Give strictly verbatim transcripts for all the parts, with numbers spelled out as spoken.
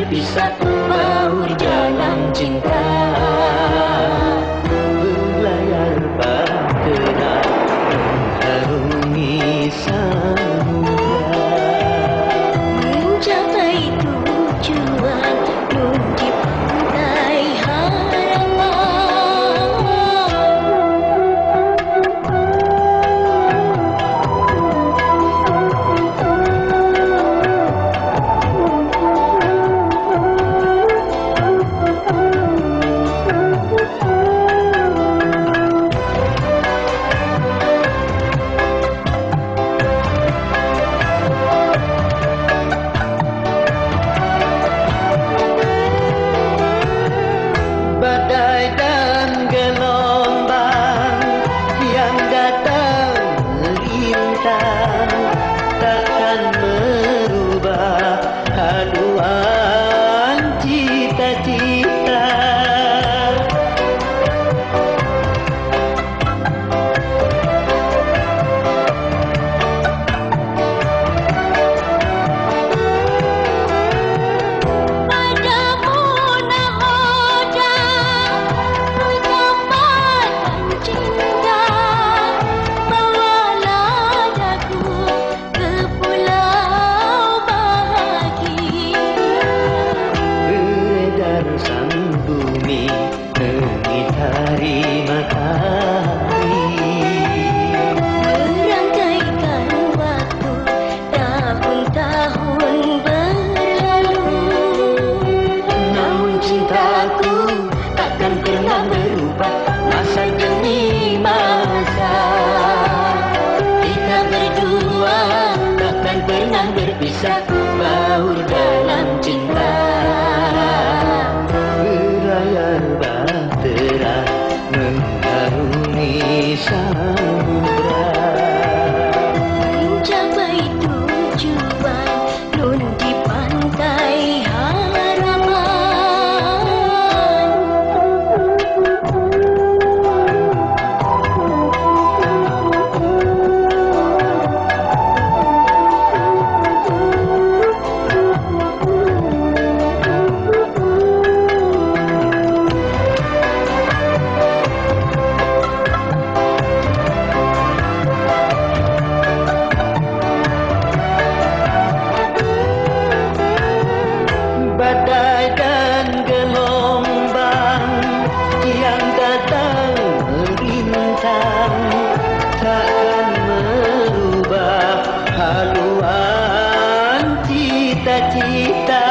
berpisah baur dalam cinta. Berlayar bahtera mengharungi samudra, mencapai tujuan nun di pantai harapan. badai dan gelombang yang datang melintang takkan merubah haluan cita-cita. Mengitari matahari, Merangkaikan waktu tahun-tahun berlalu, namun cintaku takkan pernah berubah masa demi masa. Kita berdua takkan pernah berpisah baur dalam cinta. Berlayar bahtera mengharungi samudra, mencapai tujuan nun di pantai harapan. badai dan gelombang yang datang melintang takkan merubah haluan cita-cita.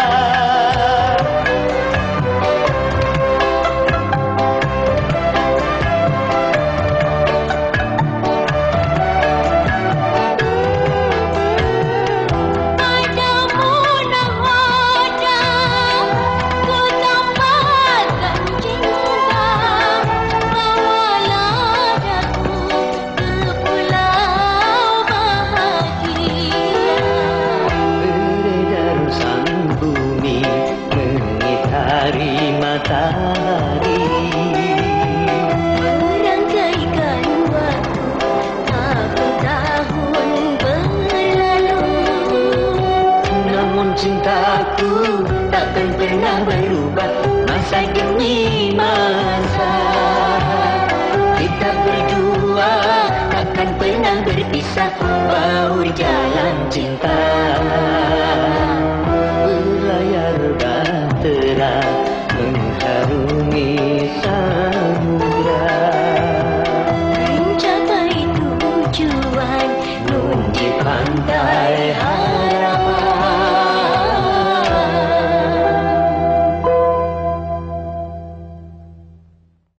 Mengitari matahari, Merangkaikan waktu tahun-tahun berlalu, namun cintaku takkan pernah berubah masa demi masa. Kita berdua takkan pernah berpisah baur jalan cinta. Berlayar bahtera mengharungi samudra, mencapai tujuan nun di pantai